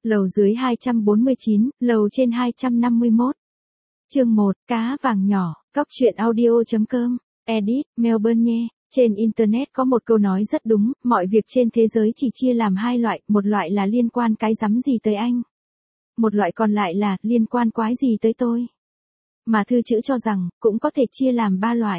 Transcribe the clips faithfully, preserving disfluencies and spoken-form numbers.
Lầu dưới hai trăm bốn mươi chín, lầu trên hai trăm năm mươi mốt. Chương một, cá vàng nhỏ, cóc truyện audio.com, edit, Melbourne nhé. Trên Internet có một câu nói rất đúng, mọi việc trên thế giới chỉ chia làm hai loại, một loại là liên quan cái rắm gì tới anh. Một loại còn lại là liên quan quái gì tới tôi. Mà thư chữ cho rằng, cũng có thể chia làm ba loại.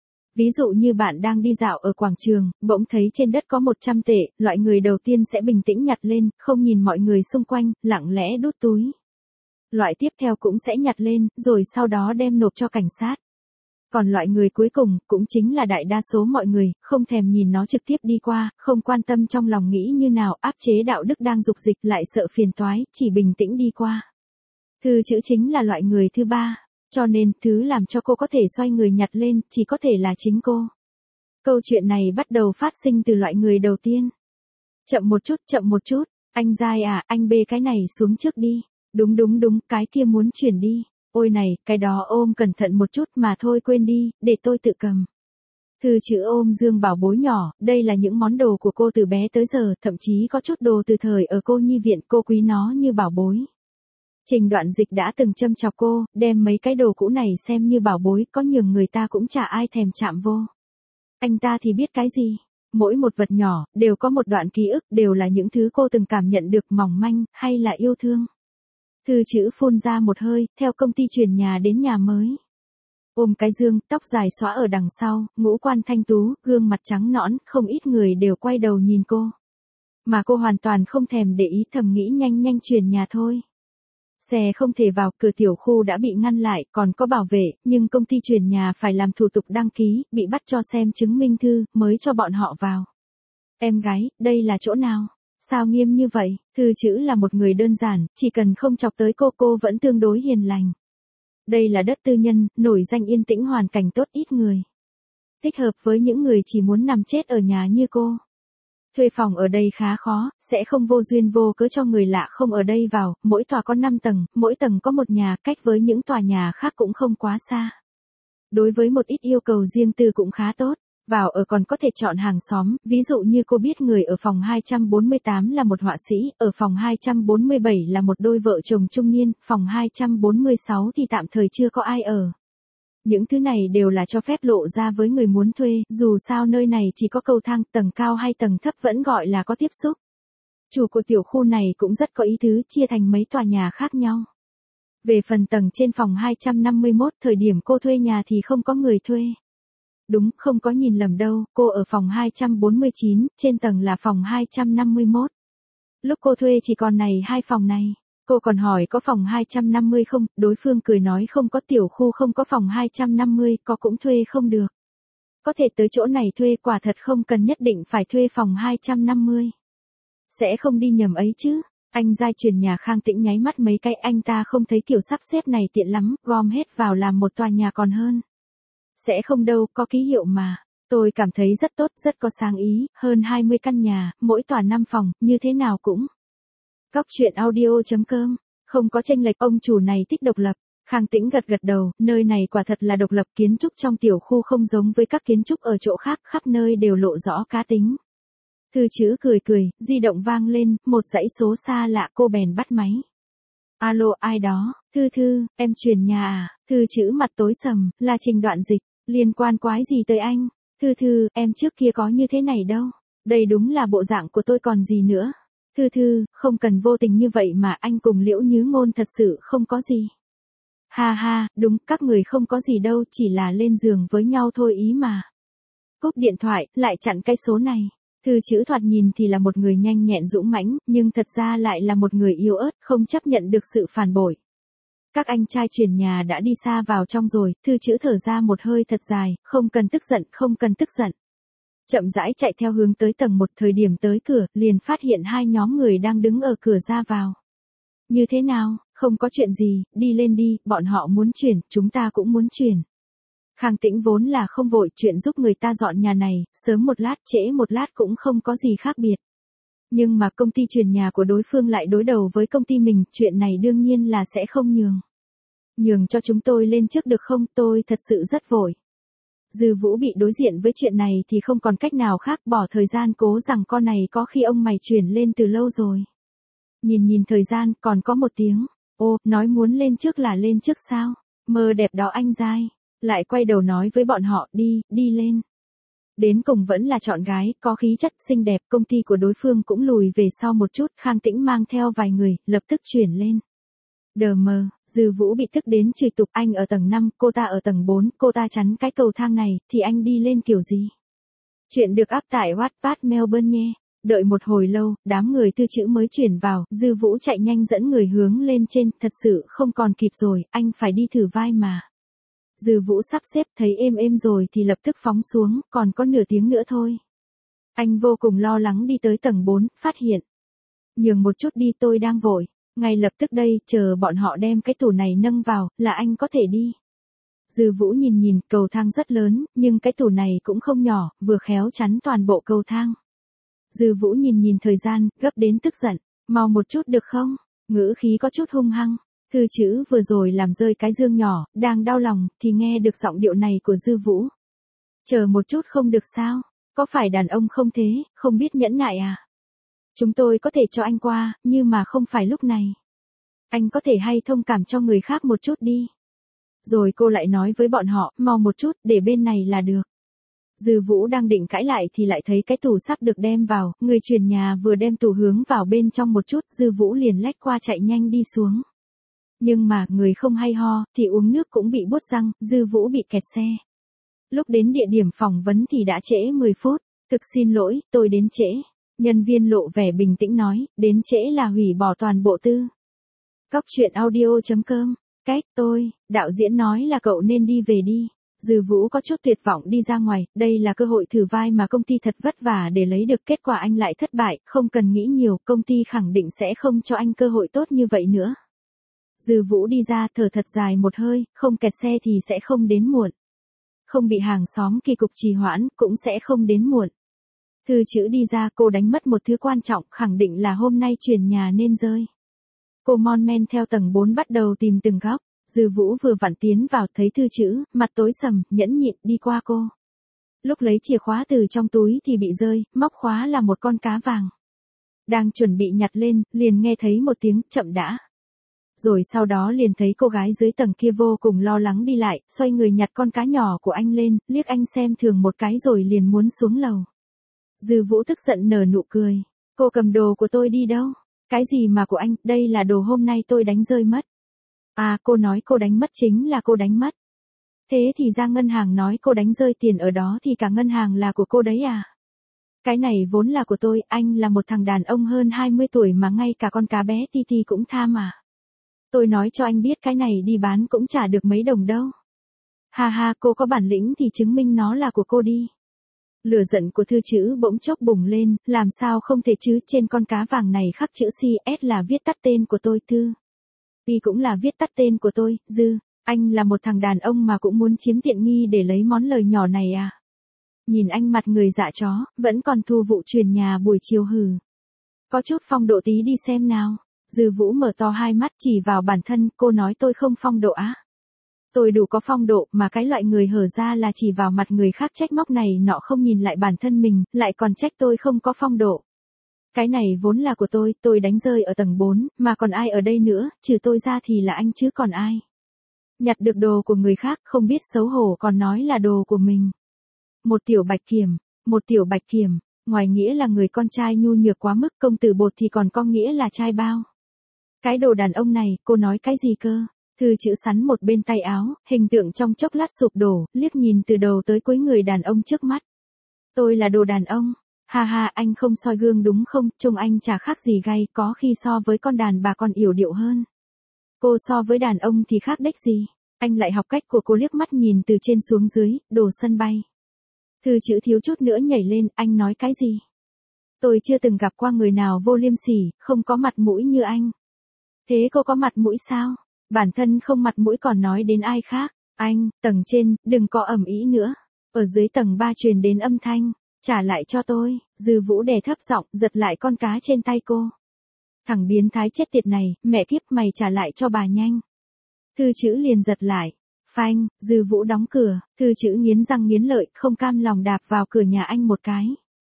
Ví dụ như bạn đang đi dạo ở quảng trường, bỗng thấy trên đất có một trăm tệ, loại người đầu tiên sẽ bình tĩnh nhặt lên, không nhìn mọi người xung quanh, lặng lẽ đút túi. Loại tiếp theo cũng sẽ nhặt lên, rồi sau đó đem nộp cho cảnh sát. Còn loại người cuối cùng, cũng chính là đại đa số mọi người, không thèm nhìn nó trực tiếp đi qua, không quan tâm trong lòng nghĩ như nào, áp chế đạo đức đang dục dịch, lại sợ phiền toái, chỉ bình tĩnh đi qua. Thư chữ chính là loại người thứ ba. Cho nên, thứ làm cho cô có thể xoay người nhặt lên, chỉ có thể là chính cô. Câu chuyện này bắt đầu phát sinh từ loại người đầu tiên. Chậm một chút, chậm một chút, anh dai à, anh bê cái này xuống trước đi. Đúng đúng đúng, cái kia muốn chuyển đi. Ôi này, cái đó ôm cẩn thận một chút mà thôi quên đi, để tôi tự cầm. Thư chữ ôm Dương Bảo bối nhỏ, đây là những món đồ của cô từ bé tới giờ, thậm chí có chút đồ từ thời ở cô nhi viện, cô quý nó như bảo bối. Trình Đoạn Dịch đã từng châm chọc cô, đem mấy cái đồ cũ này xem như bảo bối, có nhường người ta cũng chả ai thèm chạm vô. Anh ta thì biết cái gì? Mỗi một vật nhỏ, đều có một đoạn ký ức, đều là những thứ cô từng cảm nhận được mỏng manh, hay là yêu thương. Thư chữ phun ra một hơi, theo công ty chuyển nhà đến nhà mới. Ôm cái dương, tóc dài xõa ở đằng sau, ngũ quan thanh tú, gương mặt trắng nõn, không ít người đều quay đầu nhìn cô. Mà cô hoàn toàn không thèm để ý, thầm nghĩ nhanh nhanh chuyển nhà thôi. Xe không thể vào, cửa tiểu khu đã bị ngăn lại, còn có bảo vệ, nhưng công ty chuyển nhà phải làm thủ tục đăng ký, bị bắt cho xem chứng minh thư, mới cho bọn họ vào. Em gái, đây là chỗ nào? Sao nghiêm như vậy? Thư chữ là một người đơn giản, chỉ cần không chọc tới cô cô vẫn tương đối hiền lành. Đây là đất tư nhân, nổi danh yên tĩnh hoàn cảnh tốt ít người. Thích hợp với những người chỉ muốn nằm chết ở nhà như cô. Thuê phòng ở đây khá khó, sẽ không vô duyên vô cớ cho người lạ không ở đây vào, mỗi tòa có năm tầng, mỗi tầng có một nhà, cách với những tòa nhà khác cũng không quá xa. Đối với một ít yêu cầu riêng tư cũng khá tốt, vào ở còn có thể chọn hàng xóm, ví dụ như cô biết người ở phòng hai trăm bốn mươi tám là một họa sĩ, ở phòng hai trăm bốn mươi bảy là một đôi vợ chồng trung niên, phòng hai trăm bốn mươi sáu thì tạm thời chưa có ai ở. Những thứ này đều là cho phép lộ ra với người muốn thuê, dù sao nơi này chỉ có cầu thang, tầng cao hay tầng thấp vẫn gọi là có tiếp xúc. Chủ của tiểu khu này cũng rất có ý tứ, chia thành mấy tòa nhà khác nhau. Về phần tầng trên phòng hai trăm năm mươi mốt, thời điểm cô thuê nhà thì không có người thuê. Đúng, không có nhìn lầm đâu, cô ở phòng hai trăm bốn mươi chín, trên tầng là phòng hai trăm năm mươi mốt. Lúc cô thuê chỉ còn này hai phòng này. Cô còn hỏi có phòng hai trăm năm mươi không, đối phương cười nói không có, tiểu khu không có phòng hai trăm năm mươi, có cũng thuê không được. Có thể tới chỗ này thuê, quả thật không cần nhất định phải thuê phòng hai trăm năm mươi. Sẽ không đi nhầm ấy chứ. Anh giai chuyển nhà Khang Tĩnh nháy mắt mấy cái, anh ta không thấy kiểu sắp xếp này tiện lắm, gom hết vào làm một tòa nhà còn hơn. Sẽ không đâu, có ký hiệu mà. Tôi cảm thấy rất tốt, rất có sáng ý, hơn hai mươi căn nhà, mỗi tòa năm phòng, như thế nào cũng. Cóc truyện audio.com, không có chênh lệch, ông chủ này thích độc lập. Khang Tĩnh gật gật đầu, nơi này quả thật là độc lập, kiến trúc trong tiểu khu không giống với các kiến trúc ở chỗ khác, khắp nơi đều lộ rõ cá tính. Thư chữ cười cười, di động vang lên, một dãy số xa lạ, cô bèn bắt máy. Alo, ai đó? Thư Thư, em chuyển nhà à? Thư chữ mặt tối sầm, là Trình Đoạn Dịch, liên quan quái gì tới anh? Thư Thư, em trước kia có như thế này đâu. Đây đúng là bộ dạng của tôi còn gì nữa. Thư Thư, không cần vô tình như vậy mà, anh cùng Liễu Nhứ Ngôn thật sự không có gì. Ha ha, đúng, các người không có gì đâu, chỉ là lên giường với nhau thôi ý mà. Cúp điện thoại, lại chặn cái số này. Thư chữ thoạt nhìn thì là một người nhanh nhẹn dũng mãnh, nhưng thật ra lại là một người yếu ớt, không chấp nhận được sự phản bội. Các anh trai chuyển nhà đã đi xa vào trong rồi, thư chữ thở ra một hơi thật dài, không cần tức giận, không cần tức giận. Chậm rãi chạy theo hướng tới tầng một, thời điểm tới cửa, liền phát hiện hai nhóm người đang đứng ở cửa ra vào. Như thế nào, không có chuyện gì, đi lên đi, bọn họ muốn chuyển, chúng ta cũng muốn chuyển. Khang Tĩnh vốn là không vội, chuyện giúp người ta dọn nhà này, sớm một lát trễ một lát cũng không có gì khác biệt. Nhưng mà công ty chuyển nhà của đối phương lại đối đầu với công ty mình, chuyện này đương nhiên là sẽ không nhường. Nhường cho chúng tôi lên trước được không, tôi thật sự rất vội. Dư Vũ bị đối diện với chuyện này thì không còn cách nào khác, bỏ thời gian cố rằng con này có khi ông mày chuyển lên từ lâu rồi. Nhìn nhìn thời gian, còn có một tiếng. Ô, nói muốn lên trước là lên trước sao? Mơ đẹp đó anh dai. Lại quay đầu nói với bọn họ, đi, đi lên. Đến cùng vẫn là chọn gái, có khí chất, xinh đẹp, công ty của đối phương cũng lùi về sau một chút, Khang Tĩnh mang theo vài người, lập tức chuyển lên. Đờ mờ, Dư Vũ bị tức đến chửi tục, anh ở tầng năm, cô ta ở tầng bốn, cô ta chắn cái cầu thang này, thì anh đi lên kiểu gì? Chuyện được up tại Wattpad Melbourne nhé. Đợi một hồi lâu, đám người thư chữ mới chuyển vào, Dư Vũ chạy nhanh dẫn người hướng lên trên, thật sự không còn kịp rồi, anh phải đi thử vai mà. Dư Vũ sắp xếp thấy êm êm rồi thì lập tức phóng xuống, còn có nửa tiếng nữa thôi. Anh vô cùng lo lắng đi tới tầng bốn, phát hiện. Nhường một chút đi, tôi đang vội. Ngay lập tức đây, chờ bọn họ đem cái tủ này nâng vào, là anh có thể đi. Dư Vũ nhìn nhìn, cầu thang rất lớn, nhưng cái tủ này cũng không nhỏ, vừa khéo chắn toàn bộ cầu thang. Dư Vũ nhìn nhìn thời gian, gấp đến tức giận. Mau một chút được không? Ngữ khí có chút hung hăng. Thư chữ vừa rồi làm rơi cái dương nhỏ, đang đau lòng, thì nghe được giọng điệu này của Dư Vũ. Chờ một chút không được sao? Có phải đàn ông không thế, không biết nhẫn nại à? Chúng tôi có thể cho anh qua, nhưng mà không phải lúc này. Anh có thể hay thông cảm cho người khác một chút đi. Rồi cô lại nói với bọn họ, mau một chút, để bên này là được. Dư Vũ đang định cãi lại thì lại thấy cái tủ sắp được đem vào, người chuyển nhà vừa đem tủ hướng vào bên trong một chút, Dư Vũ liền lách qua chạy nhanh đi xuống. Nhưng mà, người không hay ho, thì uống nước cũng bị buốt răng, Dư Vũ bị kẹt xe. Lúc đến địa điểm phỏng vấn thì đã trễ mười phút, thực xin lỗi, tôi đến trễ. Nhân viên lộ vẻ bình tĩnh nói, đến trễ là hủy bỏ toàn bộ tư. Cóc truyện audio chấm com, cách tôi, đạo diễn nói là cậu nên đi về đi. Dư Vũ có chút tuyệt vọng đi ra ngoài, đây là cơ hội thử vai mà công ty thật vất vả để lấy được, kết quả anh lại thất bại, không cần nghĩ nhiều, công ty khẳng định sẽ không cho anh cơ hội tốt như vậy nữa. Dư Vũ đi ra thở thật dài một hơi, không kẹt xe thì sẽ không đến muộn. Không bị hàng xóm kỳ cục trì hoãn, cũng sẽ không đến muộn. Thư chữ đi ra, cô đánh mất một thứ quan trọng, khẳng định là hôm nay chuyển nhà nên rơi. Cô mon men theo tầng bốn bắt đầu tìm từng góc. Dư Vũ vừa vặn tiến vào thấy thư chữ, mặt tối sầm, nhẫn nhịn đi qua cô. Lúc lấy chìa khóa từ trong túi thì bị rơi, móc khóa là một con cá vàng. Đang chuẩn bị nhặt lên, liền nghe thấy một tiếng chậm đã. Rồi sau đó liền thấy cô gái dưới tầng kia vô cùng lo lắng đi lại, xoay người nhặt con cá nhỏ của anh lên, liếc anh xem thường một cái rồi liền muốn xuống lầu. Dư Vũ tức giận nở nụ cười. Cô cầm đồ của tôi đi đâu? Cái gì mà của anh, đây là đồ hôm nay tôi đánh rơi mất. À, cô nói cô đánh mất chính là cô đánh mất. Thế thì ra ngân hàng nói cô đánh rơi tiền ở đó thì cả ngân hàng là của cô đấy à? Cái này vốn là của tôi, anh là một thằng đàn ông hơn hai mươi tuổi mà ngay cả con cá bé ti ti cũng tham à. Tôi nói cho anh biết cái này đi bán cũng chả được mấy đồng đâu. Ha ha, cô có bản lĩnh thì chứng minh nó là của cô đi. Lửa giận của thư chữ bỗng chốc bùng lên, làm sao không thể chứ, trên con cá vàng này khắc chữ xê ét là viết tắt tên của tôi, Thư. Y cũng là viết tắt tên của tôi, Dư. Anh là một thằng đàn ông mà cũng muốn chiếm tiện nghi để lấy món lời nhỏ này à? Nhìn anh mặt người dạ chó, vẫn còn thu vụ truyền nhà buổi chiều hừ. Có chút phong độ tí đi xem nào. Dư Vũ mở to hai mắt chỉ vào bản thân, cô nói tôi không phong độ á. Tôi đủ có phong độ, mà cái loại người hở ra là chỉ vào mặt người khác trách móc này nọ không nhìn lại bản thân mình, lại còn trách tôi không có phong độ. Cái này vốn là của tôi, tôi đánh rơi ở tầng bốn, mà còn ai ở đây nữa, trừ tôi ra thì là anh chứ còn ai. Nhặt được đồ của người khác, không biết xấu hổ còn nói là đồ của mình. Một tiểu bạch kiểm, một tiểu bạch kiểm, ngoài nghĩa là người con trai nhu nhược quá mức, công tử bột thì còn có nghĩa là trai bao. Cái đồ đàn ông này, cô nói cái gì cơ? Thư chữ sắn một bên tay áo, hình tượng trong chốc lát sụp đổ, liếc nhìn từ đầu tới cuối người đàn ông trước mắt. Tôi là đồ đàn ông. Ha ha, anh không soi gương đúng không, trông anh chả khác gì gay, có khi so với con đàn bà còn yểu điệu hơn. Cô so với đàn ông thì khác đếch gì. Anh lại học cách của cô, liếc mắt nhìn từ trên xuống dưới, đồ sân bay. Thư chữ thiếu chút nữa nhảy lên, anh nói cái gì? Tôi chưa từng gặp qua người nào vô liêm sỉ, không có mặt mũi như anh. Thế cô có mặt mũi sao? Bản thân không mặt mũi còn nói đến ai khác. Anh, tầng trên, đừng có ầm ĩ nữa. Ở dưới tầng ba truyền đến âm thanh. Trả lại cho tôi. Dư Vũ đè thấp giọng, giật lại con cá trên tay cô. Thằng biến thái chết tiệt này, mẹ kiếp mày trả lại cho bà nhanh. Thư chữ liền giật lại. Phanh, Dư Vũ đóng cửa, thư chữ nghiến răng nghiến lợi, không cam lòng đạp vào cửa nhà anh một cái.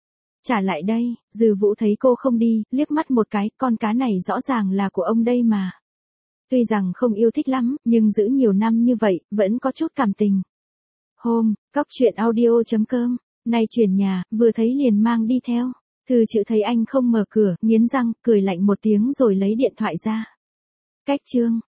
Trả lại đây, Dư Vũ thấy cô không đi, liếc mắt một cái, con cá này rõ ràng là của ông đây mà. Tuy rằng không yêu thích lắm, nhưng giữ nhiều năm như vậy, vẫn có chút cảm tình. Hôm, cóc truyện audio chấm com, nay chuyển nhà, vừa thấy liền mang đi theo. Thư chữ thấy anh không mở cửa, nghiến răng, cười lạnh một tiếng rồi lấy điện thoại ra. Cách chương.